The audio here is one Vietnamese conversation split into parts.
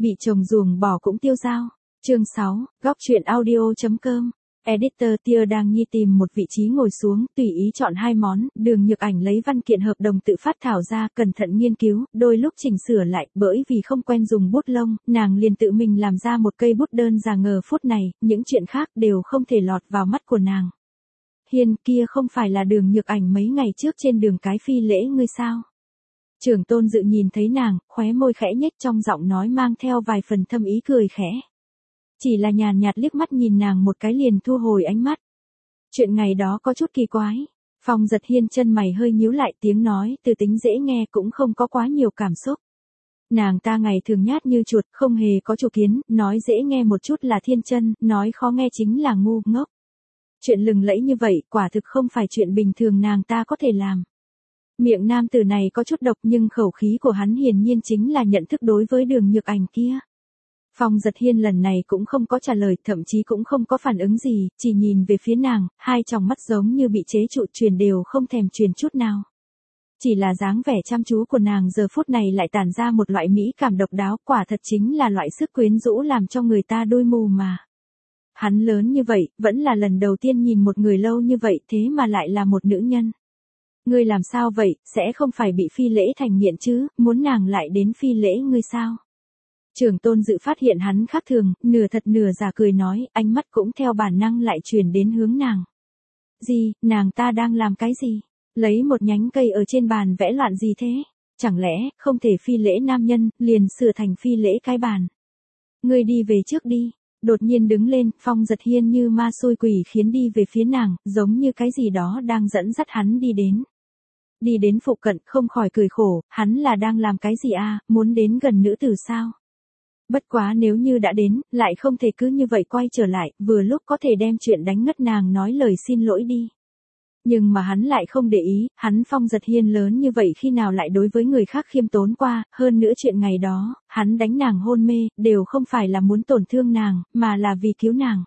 Bị chồng ruồng bỏ cũng tiêu dao. Chương 6, góc truyện audio.com. Editor Tia đang nhi tìm một vị trí ngồi xuống, tùy ý chọn hai món, Đường Nhược Ảnh lấy văn kiện hợp đồng tự phát thảo ra, cẩn thận nghiên cứu, đôi lúc chỉnh sửa lại, bởi vì không quen dùng bút lông, nàng liền tự mình làm ra một cây bút đơn giản ngờ phút này, những chuyện khác đều không thể lọt vào mắt của nàng. Hiên, kia không phải là Đường Nhược Ảnh mấy ngày trước trên đường cái phi lễ ngươi sao? Trưởng Tôn Dự nhìn thấy nàng, khóe môi khẽ nhếch, trong giọng nói mang theo vài phần thâm ý cười khẽ. Chỉ là nhàn nhạt liếc mắt nhìn nàng một cái liền thu hồi ánh mắt. Chuyện ngày đó có chút kỳ quái. Phong Giật Hiên chân mày hơi nhíu lại, tiếng nói từ tính dễ nghe cũng không có quá nhiều cảm xúc. Nàng ta ngày thường nhát như chuột, không hề có chủ kiến, nói dễ nghe một chút là thiên chân, nói khó nghe chính là ngu ngốc. Chuyện lừng lẫy như vậy quả thực không phải chuyện bình thường nàng ta có thể làm. Miệng nam tử này có chút độc nhưng khẩu khí của hắn hiển nhiên chính là nhận thức đối với Đường Nhược Ảnh kia. Phong Giật Hiên lần này cũng không có trả lời, thậm chí cũng không có phản ứng gì, chỉ nhìn về phía nàng, hai tròng mắt giống như bị chế trụ, truyền đều không thèm truyền chút nào. Chỉ là dáng vẻ chăm chú của nàng giờ phút này lại tản ra một loại mỹ cảm độc đáo, quả thật chính là loại sức quyến rũ làm cho người ta đôi mù mà. Hắn lớn như vậy, vẫn là lần đầu tiên nhìn một người lâu như vậy, thế mà lại là một nữ nhân. Ngươi làm sao vậy, sẽ không phải bị phi lễ thành nghiện chứ, muốn nàng lại đến phi lễ ngươi sao? Trưởng Tôn Dự phát hiện hắn khác thường, nửa thật nửa giả cười nói, ánh mắt cũng theo bản năng lại chuyển đến hướng nàng. Gì, nàng ta đang làm cái gì? Lấy một nhánh cây ở trên bàn vẽ loạn gì thế? Chẳng lẽ, không thể phi lễ nam nhân, liền sửa thành phi lễ cái bàn? Ngươi đi về trước đi. Đột nhiên đứng lên, Phong Giật Hiên như ma xui quỷ khiến đi về phía nàng, giống như cái gì đó đang dẫn dắt hắn đi đến. Đi đến phụ cận, không khỏi cười khổ, hắn là đang làm cái gì à, muốn đến gần nữ tử sao? Bất quá nếu như đã đến, lại không thể cứ như vậy quay trở lại, vừa lúc có thể đem chuyện đánh ngất nàng nói lời xin lỗi đi. Nhưng mà hắn lại không để ý, hắn Phong Giật Hiên lớn như vậy khi nào lại đối với người khác khiêm tốn qua, hơn nữa chuyện ngày đó, hắn đánh nàng hôn mê, đều không phải là muốn tổn thương nàng, mà là vì cứu nàng.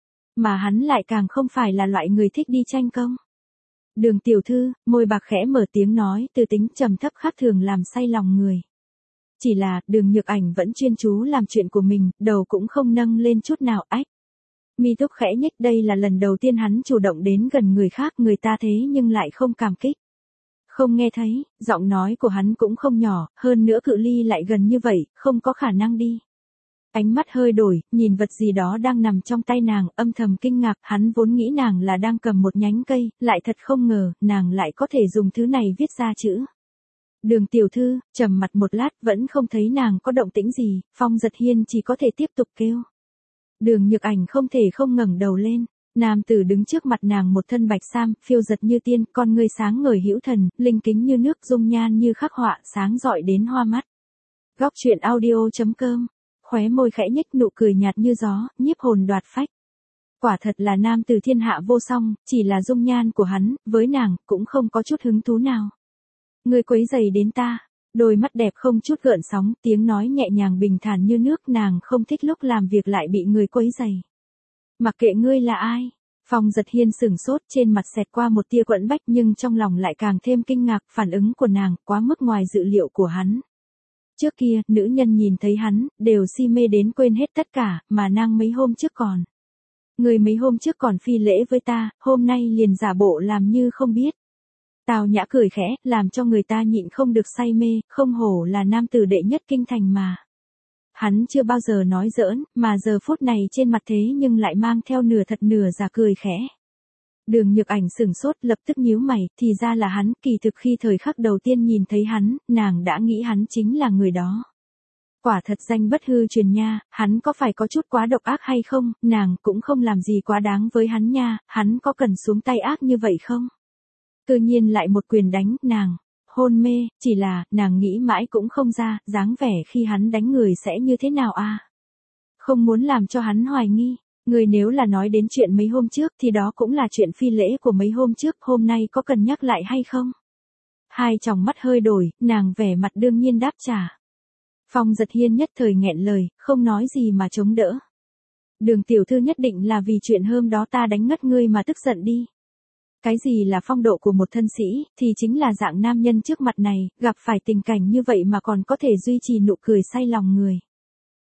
Mà hắn lại càng không phải là loại người thích đi tranh công. Đường tiểu thư, môi bạc khẽ mở tiếng nói, từ tính trầm thấp khác thường làm say lòng người. Chỉ là, Đường Nhược Ảnh vẫn chuyên chú làm chuyện của mình, đầu cũng không nâng lên chút nào, ách. Mi thúc khẽ nhếch, đây là lần đầu tiên hắn chủ động đến gần người khác, người ta thế nhưng lại không cảm kích. Không nghe thấy, giọng nói của hắn cũng không nhỏ, hơn nữa cự ly lại gần như vậy, không có khả năng đi. Ánh mắt hơi đổi, nhìn vật gì đó đang nằm trong tay nàng, âm thầm kinh ngạc, hắn vốn nghĩ nàng là đang cầm một nhánh cây, lại thật không ngờ, nàng lại có thể dùng thứ này viết ra chữ. Đường tiểu thư, trầm mặt một lát vẫn không thấy nàng có động tĩnh gì, Phong Giật Hiên chỉ có thể tiếp tục kêu. Đường Nhược Ảnh không thể không ngẩng đầu lên, nam tử đứng trước mặt nàng một thân bạch sam, phiêu giật như tiên, con ngươi sáng ngời hữu thần, linh kính như nước, dung nhan như khắc họa, sáng rọi đến hoa mắt. Góc truyện audio.com, khóe môi khẽ nhếch, nụ cười nhạt như gió, nhiếp hồn đoạt phách. Quả thật là nam tử thiên hạ vô song, chỉ là dung nhan của hắn, với nàng, cũng không có chút hứng thú nào. Ngươi quấy rầy đến ta, đôi mắt đẹp không chút gợn sóng, tiếng nói nhẹ nhàng bình thản như nước, nàng không thích lúc làm việc lại bị người quấy rầy. Mặc kệ ngươi là ai, Phong Giật Hiên sửng sốt, trên mặt xẹt qua một tia quẫn bách nhưng trong lòng lại càng thêm kinh ngạc, phản ứng của nàng quá mức ngoài dự liệu của hắn. Trước kia, nữ nhân nhìn thấy hắn, đều si mê đến quên hết tất cả, mà nàng mấy hôm trước còn. Người mấy hôm trước còn phi lễ với ta, hôm nay liền giả bộ làm như không biết. Tào Nhã cười khẽ, làm cho người ta nhịn không được say mê, không hổ là nam tử đệ nhất kinh thành mà. Hắn chưa bao giờ nói giỡn, mà giờ phút này trên mặt thế nhưng lại mang theo nửa thật nửa giả cười khẽ. Đường Nhược Ảnh sửng sốt, lập tức nhíu mày, thì ra là hắn, kỳ thực khi thời khắc đầu tiên nhìn thấy hắn, nàng đã nghĩ hắn chính là người đó. Quả thật danh bất hư truyền nha, hắn có phải có chút quá độc ác hay không, nàng cũng không làm gì quá đáng với hắn nha, hắn có cần xuống tay ác như vậy không? Tự nhiên lại một quyền đánh, nàng hôn mê, chỉ là, nàng nghĩ mãi cũng không ra, dáng vẻ khi hắn đánh người sẽ như thế nào à? Không muốn làm cho hắn hoài nghi, người nếu là nói đến chuyện mấy hôm trước thì đó cũng là chuyện phi lễ của mấy hôm trước, hôm nay có cần nhắc lại hay không? Hai tròng mắt hơi đổi, nàng vẻ mặt đương nhiên đáp trả. Phong Giật Hiên nhất thời nghẹn lời, không nói gì mà chống đỡ. Đường tiểu thư nhất định là vì chuyện hôm đó ta đánh ngất ngươi mà tức giận đi. Cái gì là phong độ của một thân sĩ, thì chính là dạng nam nhân trước mặt này, gặp phải tình cảnh như vậy mà còn có thể duy trì nụ cười say lòng người.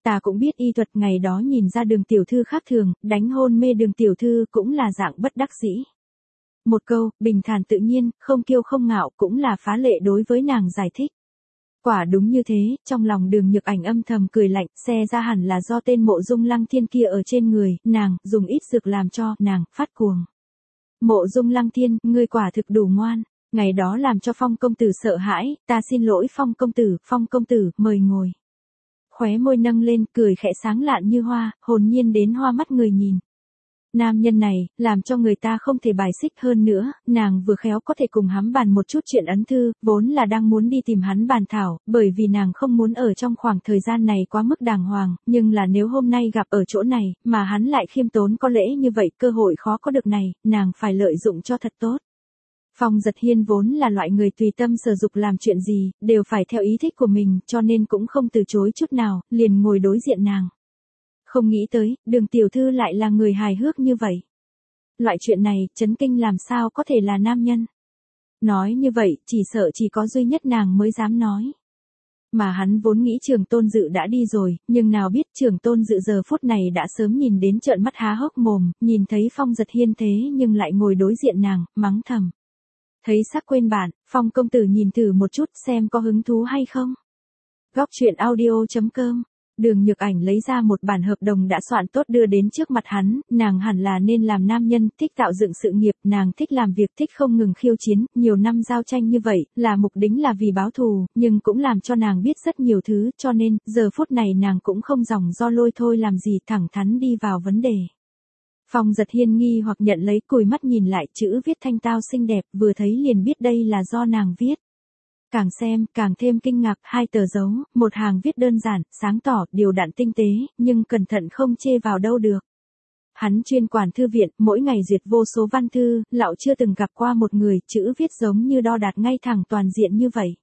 Ta cũng biết y thuật, ngày đó nhìn ra Đường tiểu thư khác thường, đánh hôn mê Đường tiểu thư cũng là dạng bất đắc dĩ. Một câu, bình thản tự nhiên, không kiêu không ngạo cũng là phá lệ đối với nàng giải thích. Quả đúng như thế, trong lòng Đường Nhược Ảnh âm thầm cười lạnh, xe ra hẳn là do tên Mộ Dung Lăng Thiên kia ở trên người, nàng, dùng ít dược làm cho, nàng, phát cuồng. Mộ Dung Lăng Thiên, ngươi quả thực đủ ngoan, ngày đó làm cho Phong công tử sợ hãi, ta xin lỗi Phong công tử, mời ngồi. Khóe môi nâng lên, cười khẽ sáng lạn như hoa, hồn nhiên đến hoa mắt người nhìn. Nam nhân này, làm cho người ta không thể bài xích hơn nữa, nàng vừa khéo có thể cùng hắn bàn một chút chuyện ấn thư, vốn là đang muốn đi tìm hắn bàn thảo, bởi vì nàng không muốn ở trong khoảng thời gian này quá mức đàng hoàng, nhưng là nếu hôm nay gặp ở chỗ này, mà hắn lại khiêm tốn có lễ như vậy, cơ hội khó có được này, nàng phải lợi dụng cho thật tốt. Phong Giật Hiên vốn là loại người tùy tâm sở dục, làm chuyện gì, đều phải theo ý thích của mình, cho nên cũng không từ chối chút nào, liền ngồi đối diện nàng. Không nghĩ tới, Đường tiểu thư lại là người hài hước như vậy. Loại chuyện này, chấn kinh làm sao có thể là nam nhân. Nói như vậy, chỉ sợ chỉ có duy nhất nàng mới dám nói. Mà hắn vốn nghĩ Trường Tôn Dự đã đi rồi, nhưng nào biết Trường Tôn Dự giờ phút này đã sớm nhìn đến trợn mắt há hốc mồm, nhìn thấy Phong Giật Hiên thế nhưng lại ngồi đối diện nàng, mắng thầm. Thấy sắc quên bạn, Phong công tử nhìn thử một chút xem có hứng thú hay không. Góc truyện audio.com. Đường Nhược Ảnh lấy ra một bản hợp đồng đã soạn tốt đưa đến trước mặt hắn, nàng hẳn là nên làm nam nhân, thích tạo dựng sự nghiệp, nàng thích làm việc, thích không ngừng khiêu chiến, nhiều năm giao tranh như vậy, là mục đích là vì báo thù, nhưng cũng làm cho nàng biết rất nhiều thứ, cho nên, giờ phút này nàng cũng không dòng do lôi thôi làm gì, thẳng thắn đi vào vấn đề. Phong Giật Hiên nghi hoặc nhận lấy, cùi mắt nhìn lại, chữ viết thanh tao xinh đẹp, vừa thấy liền biết đây là do nàng viết. Càng xem, càng thêm kinh ngạc, 2 tờ dấu, một hàng viết đơn giản, sáng tỏ, điều đặn tinh tế, nhưng cẩn thận không chê vào đâu được. Hắn chuyên quản thư viện, mỗi ngày duyệt vô số văn thư, lão chưa từng gặp qua một người, chữ viết giống như đo đạc ngay thẳng toàn diện như vậy.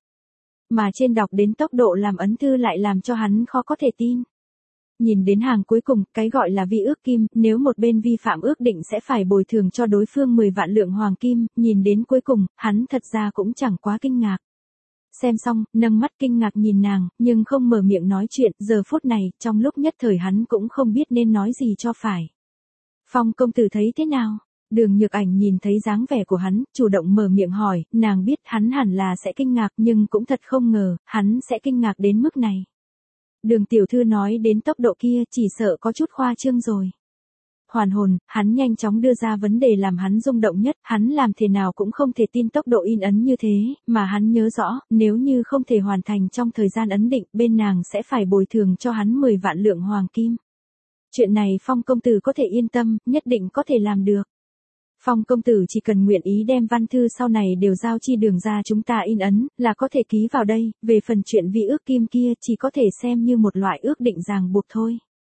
Mà trên đọc đến tốc độ làm ấn thư lại làm cho hắn khó có thể tin. Nhìn đến hàng cuối cùng, cái gọi là vi ước kim, nếu một bên vi phạm ước định sẽ phải bồi thường cho đối phương 10 vạn lượng hoàng kim, nhìn đến cuối cùng, hắn thật ra cũng chẳng quá kinh ngạc. Xem xong, nâng mắt kinh ngạc nhìn nàng, nhưng không mở miệng nói chuyện, giờ phút này, trong lúc nhất thời hắn cũng không biết nên nói gì cho phải. Phong công tử thấy thế nào? Đường Nhược Ảnh nhìn thấy dáng vẻ của hắn, chủ động mở miệng hỏi, nàng biết hắn hẳn là sẽ kinh ngạc nhưng cũng thật không ngờ, hắn sẽ kinh ngạc đến mức này. Đường tiểu thư nói đến tốc độ kia chỉ sợ có chút khoa trương rồi. Hoàn hồn, hắn nhanh chóng đưa ra vấn đề làm hắn rung động nhất, hắn làm thế nào cũng không thể tin tốc độ in ấn như thế, mà hắn nhớ rõ, nếu như không thể hoàn thành trong thời gian ấn định, bên nàng sẽ phải bồi thường cho hắn 10 vạn lượng hoàng kim. Chuyện này Phong công tử có thể yên tâm, nhất định có thể làm được. Phong công tử chỉ cần nguyện ý đem văn thư sau này đều giao chi Đường ra chúng ta in ấn, là có thể ký vào đây, về phần chuyện vi ước kim kia chỉ có thể xem như một loại ước định ràng buộc thôi.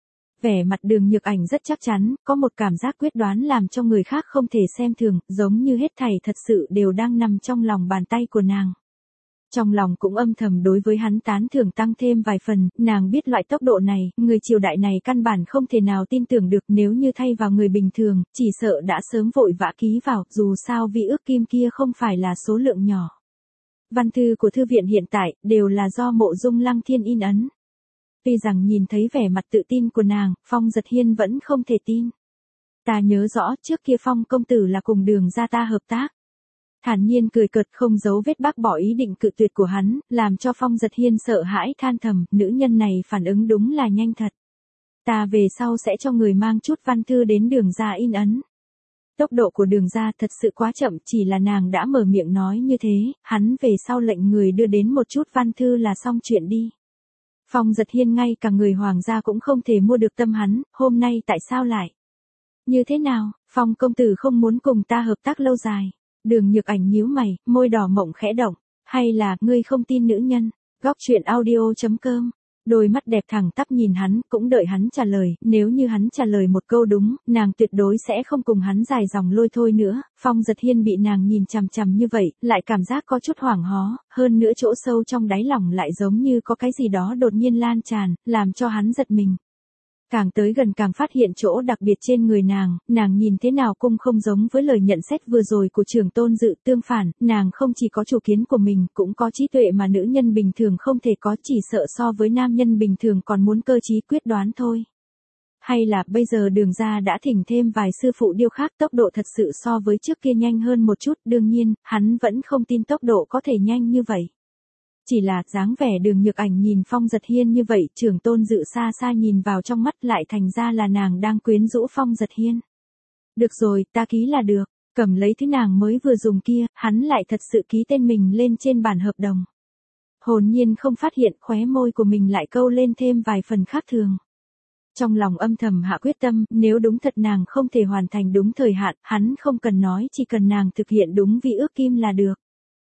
Vẻ mặt Đường Nhược Ảnh rất chắc chắn, có một cảm giác quyết đoán làm cho người khác không thể xem thường, giống như hết thảy thật sự đều đang nằm trong lòng bàn tay của nàng. Trong lòng cũng âm thầm đối với hắn tán thưởng tăng thêm vài phần, nàng biết loại tốc độ này, người triều đại này căn bản không thể nào tin tưởng được, nếu như thay vào người bình thường, chỉ sợ đã sớm vội vã ký vào, dù sao vi ước kim kia không phải là số lượng nhỏ. Văn thư của thư viện hiện tại, đều là do Mộ Dung Lăng Thiên in ấn. Tuy rằng nhìn thấy vẻ mặt tự tin của nàng, Phong Giật Hiên vẫn không thể tin. Ta nhớ rõ trước kia Phong công tử là cùng Đường ra ta hợp tác. Thản nhiên cười cợt không giấu vết bác bỏ ý định cự tuyệt của hắn, làm cho Phong Giật Hiên sợ hãi than thầm, nữ nhân này phản ứng đúng là nhanh thật. Ta về sau sẽ cho người mang chút văn thư đến Đường ra in ấn. Tốc độ của Đường ra thật sự quá chậm, chỉ là nàng đã mở miệng nói như thế, hắn về sau lệnh người đưa đến một chút văn thư là xong chuyện đi. Phong Giật Hiên ngay cả người hoàng gia cũng không thể mua được tâm hắn, hôm nay tại sao lại? Như thế nào, Phong công tử không muốn cùng ta hợp tác lâu dài? Đường Nhược Ảnh nhíu mày, môi đỏ mộng khẽ động, hay là ngươi không tin nữ nhân? Góc truyện audio.com. Đôi mắt đẹp thẳng tắp nhìn hắn, cũng đợi hắn trả lời, nếu như hắn trả lời một câu đúng, nàng tuyệt đối sẽ không cùng hắn dài dòng lôi thôi nữa. Phong Giật Hiên bị nàng nhìn chằm chằm như vậy, lại cảm giác có chút hoảng hó, hơn nữa chỗ sâu trong đáy lòng lại giống như có cái gì đó đột nhiên lan tràn, làm cho hắn giật mình. Càng tới gần càng phát hiện chỗ đặc biệt trên người nàng nhìn thế nào cũng không giống với lời nhận xét vừa rồi của trưởng tôn dự, tương phản, nàng không chỉ có chủ kiến của mình, cũng có trí tuệ mà nữ nhân bình thường không thể có, chỉ sợ so với nam nhân bình thường còn muốn cơ trí quyết đoán thôi. Hay là bây giờ Đường gia đã thỉnh thêm vài sư phụ điêu khắc, tốc độ thật sự so với trước kia nhanh hơn một chút, đương nhiên, hắn vẫn không tin tốc độ có thể nhanh như vậy. Chỉ là dáng vẻ Đường Nhược Ảnh nhìn Phong Giật Hiên như vậy, trưởng tôn dự xa xa nhìn vào trong mắt lại thành ra là nàng đang quyến rũ Phong Giật Hiên. Được rồi, ta ký là được, cầm lấy thứ nàng mới vừa dùng kia, hắn lại thật sự ký tên mình lên trên bản hợp đồng. Hồn nhiên không phát hiện khóe môi của mình lại câu lên thêm vài phần khác thường. Trong lòng âm thầm hạ quyết tâm, nếu đúng thật nàng không thể hoàn thành đúng thời hạn, hắn không cần nói, chỉ cần nàng thực hiện đúng vi ước kim là được.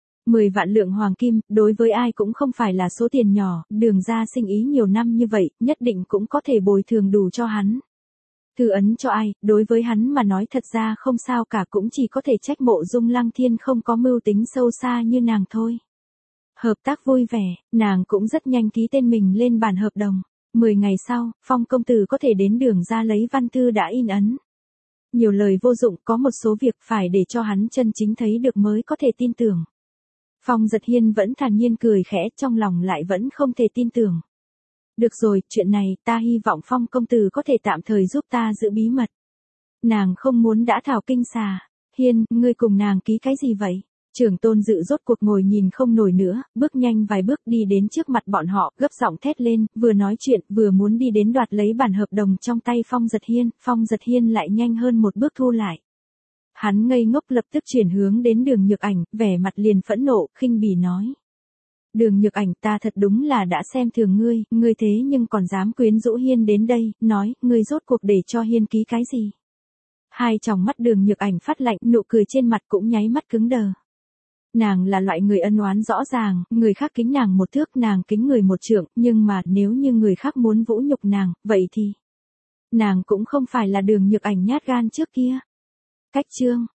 10 vạn lượng hoàng kim, đối với ai cũng không phải là số tiền nhỏ, Đường gia sinh ý nhiều năm như vậy, nhất định cũng có thể bồi thường đủ cho hắn. Thư ấn cho ai, đối với hắn mà nói thật ra không sao cả, cũng chỉ có thể trách Mộ Dung Lăng Thiên không có mưu tính sâu xa như nàng thôi. Hợp tác vui vẻ, nàng cũng rất nhanh ký tên mình lên bản hợp đồng. 10 ngày sau, Phong công tử có thể đến Đường gia lấy văn thư đã in ấn. Nhiều lời vô dụng, có một số việc phải để cho hắn chân chính thấy được mới có thể tin tưởng. Phong Giật Hiên vẫn thản nhiên cười khẽ, trong lòng lại vẫn không thể tin tưởng. Được rồi, chuyện này, ta hy vọng Phong công tử có thể tạm thời giúp ta giữ bí mật. Nàng không muốn đã thảo kinh xà. Hiên, ngươi cùng nàng ký cái gì vậy? Trưởng tôn dự rốt cuộc ngồi nhìn không nổi nữa, bước nhanh vài bước đi đến trước mặt bọn họ, gấp giọng thét lên, vừa nói chuyện, vừa muốn đi đến đoạt lấy bản hợp đồng trong tay Phong Giật Hiên lại nhanh hơn một bước thu lại. Hắn ngây ngốc lập tức chuyển hướng đến Đường Nhược Ảnh, vẻ mặt liền phẫn nộ, khinh bỉ nói. Đường Nhược Ảnh, ta thật đúng là đã xem thường ngươi thế nhưng còn dám quyến rũ Hiên đến đây, nói, ngươi rốt cuộc để cho Hiên ký cái gì? Hai tròng mắt Đường Nhược Ảnh phát lạnh, nụ cười trên mặt cũng nháy mắt cứng đờ. Nàng là loại người ân oán rõ ràng, người khác kính nàng một thước, nàng kính người một trượng, nhưng mà nếu như người khác muốn vũ nhục nàng, vậy thì nàng cũng không phải là Đường Nhược Ảnh nhát gan trước kia. Cách chương